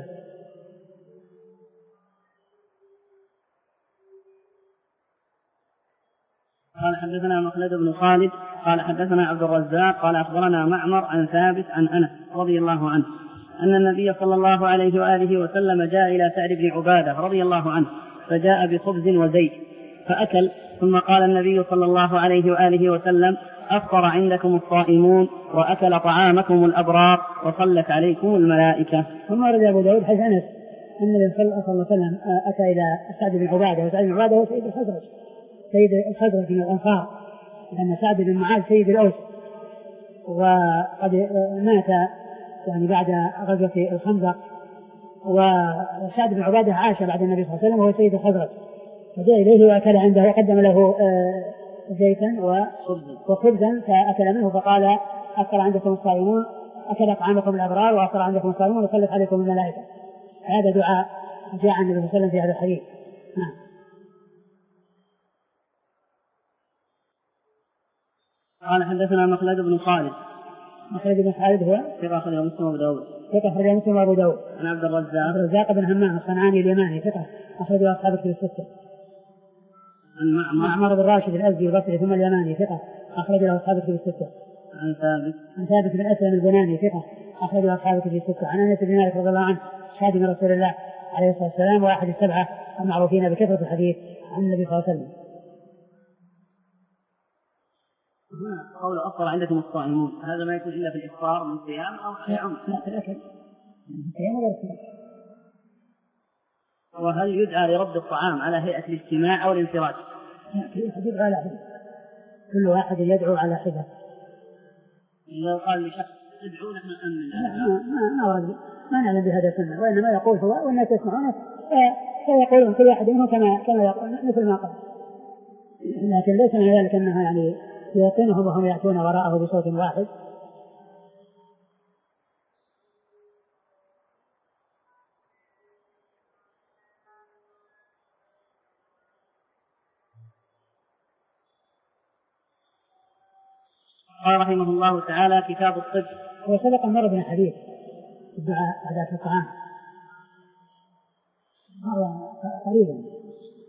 Speaker 2: قال حدثنا مخلد بن خالد قال حدثنا عبد الرزاق قال أخبرنا معمر عن ثابت عن أنس رضي الله عنه أن النبي صلى الله عليه وآله وسلم جاء إلى سعد بن عبادة رضي الله عنه فجاء بخبز وزيت فأكل، ثم قال النبي صلى الله عليه وآله وسلم: أفطر عندكم الصائمون وأكل طعامكم الأبرار وصلت عليكم الملائكة.
Speaker 1: ثم ورد أبو داود حيث أنس أن النبي صلى الله عليه وسلم أتى إلى سعد بن عبادة، وسعد بن عبادة هو سيد الخزرج سيد الخزرج من الأنصار، لأن سعد بن معاذ سيد الأوس وقد مات يعني بعد غزوة الخندق، وسعد بن عبادة عاش بعد النبي صلى الله عليه وسلم وهو سيد الخزرج، فجاء إليه وأكل عنده وقدم له زيتا وخبزا فأكل منه فقال: أفطر عندكم الصائمون أكل طعامكم الأبرار وأفطر عندكم الصائمون وصلت عليكم الملائكة. هذا دعاء جاء عن النبي صلى الله عليه وسلم في هذا الحديث. نعم.
Speaker 2: قال حدثنا مخلد بن خالد.
Speaker 1: مخلد بن خالد هو
Speaker 2: ثقة أخرجه مسلم وأبو داود.
Speaker 1: ثقة أخرجه مسلم وأبو داود.
Speaker 2: عن عبد الرزاق.
Speaker 1: عبد الرزاق بن همام الصنعاني اليماني ثقة أخرجه أصحاب الكتب الستة.
Speaker 2: عن معمر.
Speaker 1: معمر بن راشد الأزدي البصري ثم اليماني ثقة أخرجه أصحاب الكتب الستة.
Speaker 2: عن ثابت.
Speaker 1: عن ثابت بن أسلم البناني ثقة أخرجه أصحاب الكتب الستة. عن أنس بن مالك رضي الله عنه خادم رسول الله عليه الصلاة والسلام وأحد السبعة المعروفين بكثرة الحديث عن النبي صلى الله عليه وسلم.
Speaker 2: قول أفطر عندكم الصائمون هذا ما يكون إلا في الإفطار من صيام أو يعم؟
Speaker 1: لا في الأكل صيام ولا الصيام.
Speaker 2: وهل يدعى لرد الطعام على هيئة الاجتماع أو الانفراد؟
Speaker 1: كل واحد يدعو على حدة، كل واحد يدعو على حدة.
Speaker 2: إذا قال لشخص ادعوا نحن نأمن
Speaker 1: ما ما ما ما نعلم بهذا السنة، وإنما يقول هو والناس يسمعونه فيقولون كل واحد منهم كما كما يقول مثل ما قال، لكن ليس من ذلك أنه يعني يوطنهم وهم يأتون وراءه بصوت واحد.
Speaker 2: قال رحمه الله تعالى: كتاب الطب.
Speaker 1: وسبق مر بنا حديث الدعاء بعد أكل الطعام مر قريبا.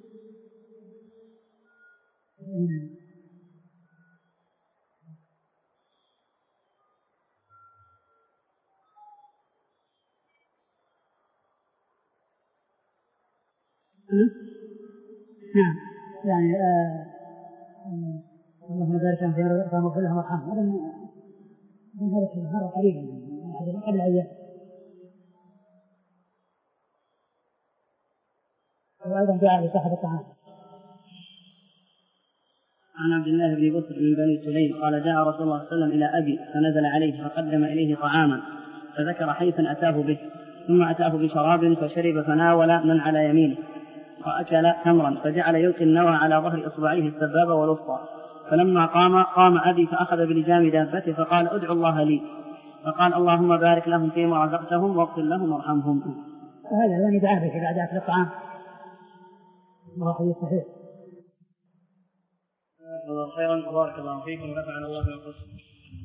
Speaker 1: نعم يعني آه آه اللهم بارك لهم في رمضان لهم وارحمهم. هذا من هذا الشيء مرة قريبا قبل أيام. وأيضا دعاء لصاحب الطعام.
Speaker 2: عن عبد الله بن بكر من بني سليم قال: جاء رسول الله صلى الله عليه وسلم إلى أبي فنزل عليه فقدم إليه طعاما فذكر حيثا أتاه به، ثم أتاه بشراب فشرب فناول من على يمينه وأكل تمرا فجعل يلقي النوى على ظهر إصبعيه السبابة والوسطى، فلما قام قام أبي فأخذ بلجام دابته فقال: ادعوا الله لي، فقال: اللهم بارك لهم فيما رزقتهم واغفر لهم وارحمهم.
Speaker 1: وهذا يعني دعاء به بعد أكل الطعام وهو صحيح.
Speaker 2: خيرا وبارك الله فيكم ونفعنا الله بما قلتم.